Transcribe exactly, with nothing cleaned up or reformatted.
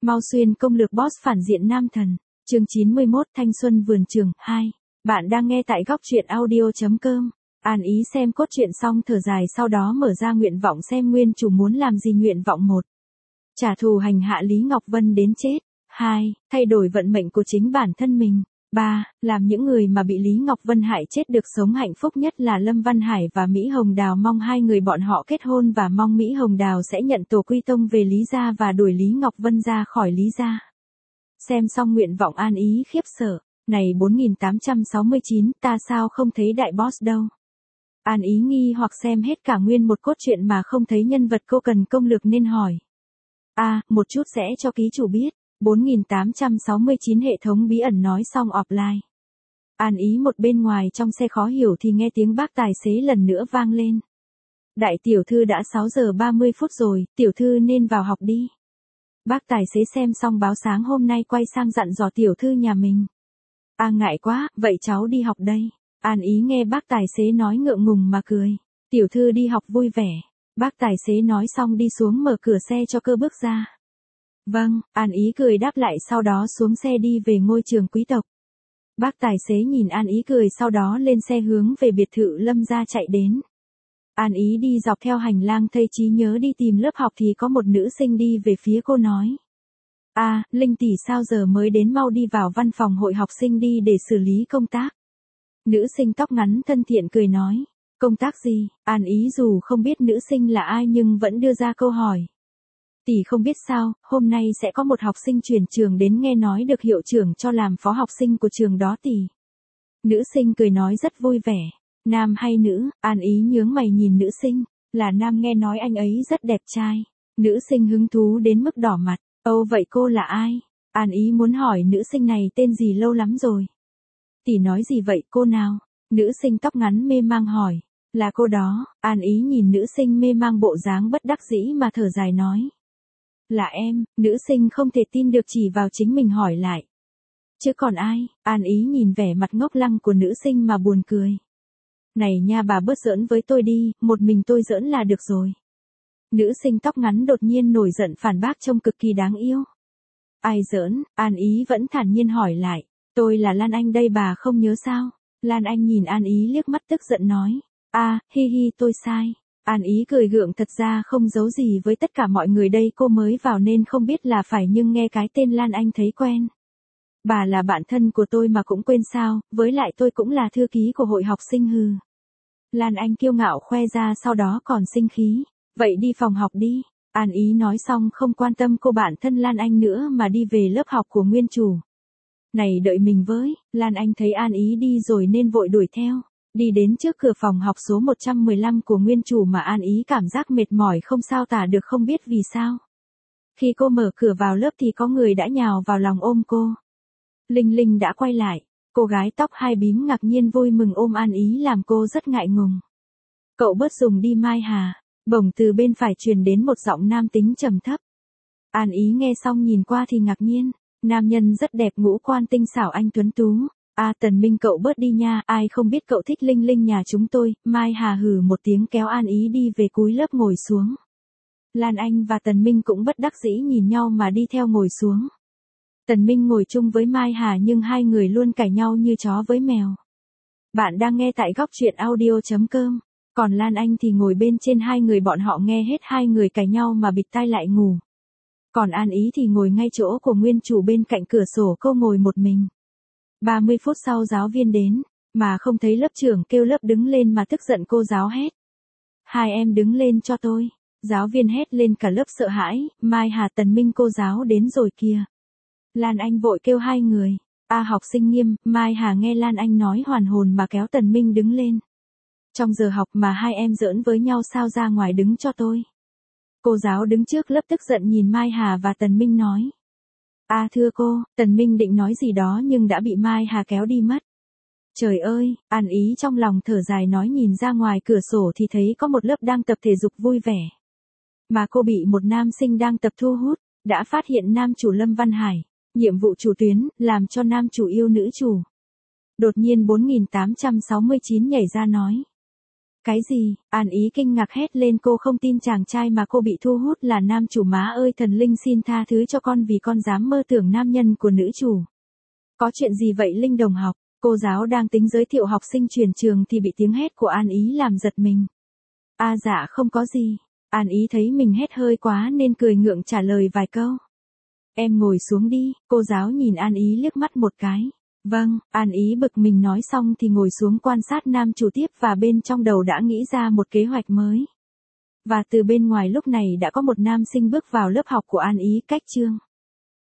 Mau xuyên công lược boss phản diện nam thần. Chương chín mươi mốt Thanh xuân vườn trường hai. Bạn đang nghe tại góc truyện audio chấm com. An Ý xem cốt truyện xong thở dài, sau đó mở ra nguyện vọng xem nguyên chủ muốn làm gì. Nguyện vọng một. Trả thù hành hạ Lý Ngọc Vân đến chết. hai. Thay đổi vận mệnh của chính bản thân mình. ba. Làm những người mà bị Lý Ngọc Vân hại chết được sống hạnh phúc, nhất là Lâm Văn Hải và Mỹ Hồng Đào. Mong hai người bọn họ kết hôn và mong Mỹ Hồng Đào sẽ nhận tổ quy tông về Lý gia và đuổi Lý Ngọc Vân ra khỏi Lý gia. Xem xong nguyện vọng An Ý khiếp sợ. Này bốn nghìn tám trăm sáu mươi chín, ta sao không thấy đại boss đâu? An Ý nghi hoặc xem hết cả nguyên một cốt truyện mà không thấy nhân vật, cô cần công lược nên hỏi. A, à, một chút sẽ cho ký chủ biết. bốn nghìn tám trăm sáu mươi chín hệ thống bí ẩn nói xong offline. An Ý một bên ngoài trong xe khó hiểu thì nghe tiếng bác tài xế lần nữa vang lên. Đại tiểu thư đã sáu giờ ba mươi phút rồi, tiểu thư nên vào học đi. Bác tài xế xem xong báo sáng hôm nay quay sang dặn dò tiểu thư nhà mình. À ngại quá, vậy cháu đi học đây. An Ý nghe bác tài xế nói ngượng ngùng mà cười. Tiểu thư đi học vui vẻ. Bác tài xế nói xong đi xuống mở cửa xe cho cơ bước ra. Vâng, An Ý cười đáp lại, sau đó xuống xe đi về ngôi trường quý tộc. Bác tài xế nhìn An Ý cười sau đó lên xe hướng về biệt thự Lâm gia chạy đến. An Ý đi dọc theo hành lang thây trí nhớ đi tìm lớp học thì có một nữ sinh đi về phía cô nói. A, à, Linh tỷ sao giờ mới đến, mau đi vào văn phòng hội học sinh đi để xử lý công tác. Nữ sinh tóc ngắn thân thiện cười nói. Công tác gì? An Ý dù không biết nữ sinh là ai nhưng vẫn đưa ra câu hỏi. Tỷ không biết sao, hôm nay sẽ có một học sinh chuyển trường đến, nghe nói được hiệu trưởng cho làm phó học sinh của trường đó tỷ. Nữ sinh cười nói rất vui vẻ. Nam hay nữ? An Ý nhướng mày nhìn nữ sinh. Là nam, nghe nói anh ấy rất đẹp trai. Nữ sinh hứng thú đến mức đỏ mặt. Ồ vậy cô là ai? An Ý muốn hỏi nữ sinh này tên gì, lâu lắm rồi. Tỷ nói gì vậy, cô nào? Nữ sinh tóc ngắn mê mang hỏi. Là cô đó. An Ý nhìn nữ sinh mê mang bộ dáng bất đắc dĩ mà thở dài nói. Là em. Nữ sinh không thể tin được chỉ vào chính mình hỏi lại. Chứ còn ai? An Ý nhìn vẻ mặt ngốc lăng của nữ sinh mà buồn cười. Này nha, bà bớt giỡn với tôi đi, một mình tôi giỡn là được rồi. Nữ sinh tóc ngắn đột nhiên nổi giận phản bác trông cực kỳ đáng yêu. Ai giỡn? An Ý vẫn thản nhiên hỏi lại. Tôi là Lan Anh đây, bà không nhớ sao? Lan Anh nhìn An Ý liếc mắt tức giận nói. A, à, hi hi, tôi sai. An Ý cười gượng, thật ra không giấu gì với tất cả mọi người đây, cô mới vào nên không biết là phải, nhưng nghe cái tên Lan Anh thấy quen. Bà là bạn thân của tôi mà cũng quên sao, với lại tôi cũng là thư ký của hội học sinh hừ. Lan Anh kiêu ngạo khoe ra, sau đó còn sinh khí. Vậy đi phòng học đi. An Ý nói xong không quan tâm cô bạn thân Lan Anh nữa mà đi về lớp học của nguyên chủ. Này đợi mình với. Lan Anh thấy An Ý đi rồi nên vội đuổi theo. Đi đến trước cửa phòng học số một trăm mười lăm của nguyên chủ mà An Ý cảm giác mệt mỏi không sao tả được, không biết vì sao. Khi cô mở cửa vào lớp thì có người đã nhào vào lòng ôm cô. Linh Linh đã quay lại. Cô gái tóc hai bím ngạc nhiên vui mừng ôm An Ý làm cô rất ngại ngùng. Cậu bớt dùng đi Mai Hà. Bỗng từ bên phải truyền đến một giọng nam tính trầm thấp. An Ý nghe xong nhìn qua thì ngạc nhiên. Nam nhân rất đẹp, ngũ quan tinh xảo, anh tuấn tú. A à, Tần Minh cậu bớt đi nha, ai không biết cậu thích Linh Linh nhà chúng tôi. Mai Hà hừ một tiếng kéo An Ý đi về cuối lớp ngồi xuống. Lan Anh và Tần Minh cũng bất đắc dĩ nhìn nhau mà đi theo ngồi xuống. Tần Minh ngồi chung với Mai Hà nhưng hai người luôn cãi nhau như chó với mèo. Bạn đang nghe tại góc truyện audio chấm com. Còn Lan Anh thì ngồi bên trên hai người bọn họ nghe hết hai người cãi nhau mà bịt tai lại ngủ. Còn An Ý thì ngồi ngay chỗ của nguyên chủ bên cạnh cửa sổ, cô ngồi một mình. ba mươi phút sau giáo viên đến, mà không thấy lớp trưởng kêu lớp đứng lên mà tức giận cô giáo hét. Hai em đứng lên cho tôi. Giáo viên hét lên, cả lớp sợ hãi. Mai Hà, Tần Minh, cô giáo đến rồi kìa. Lan Anh vội kêu hai người. A à, học sinh nghiêm. Mai Hà nghe Lan Anh nói hoàn hồn mà kéo Tần Minh đứng lên. Trong giờ học mà hai em giỡn với nhau sao, ra ngoài đứng cho tôi. Cô giáo đứng trước lớp tức giận nhìn Mai Hà và Tần Minh nói. A à, thưa cô. Tần Minh định nói gì đó nhưng đã bị Mai Hà kéo đi mất. Trời ơi, An Ý trong lòng thở dài nói, nhìn ra ngoài cửa sổ thì thấy có một lớp đang tập thể dục vui vẻ. Mà cô bị một nam sinh đang tập thu hút, đã phát hiện nam chủ Lâm Văn Hải. Nhiệm vụ chủ tuyến, làm cho nam chủ yêu nữ chủ. Đột nhiên bốn nghìn tám trăm sáu mươi chín nhảy ra nói. Cái gì? An Ý kinh ngạc hét lên, cô không tin chàng trai mà cô bị thu hút là nam chủ. Má ơi, thần linh xin tha thứ cho con vì con dám mơ tưởng nam nhân của nữ chủ. Có chuyện gì vậy Linh đồng học? Cô giáo đang tính giới thiệu học sinh chuyển trường thì bị tiếng hét của An Ý làm giật mình. À dạ không có gì. An Ý thấy mình hét hơi quá nên cười ngượng trả lời vài câu. Em ngồi xuống đi, cô giáo nhìn An Ý liếc mắt một cái. Vâng, An Ý bực mình nói xong thì ngồi xuống quan sát nam chủ tiếp và bên trong đầu đã nghĩ ra một kế hoạch mới. Và từ bên ngoài lúc này đã có một nam sinh bước vào lớp học của An Ý, cách chương.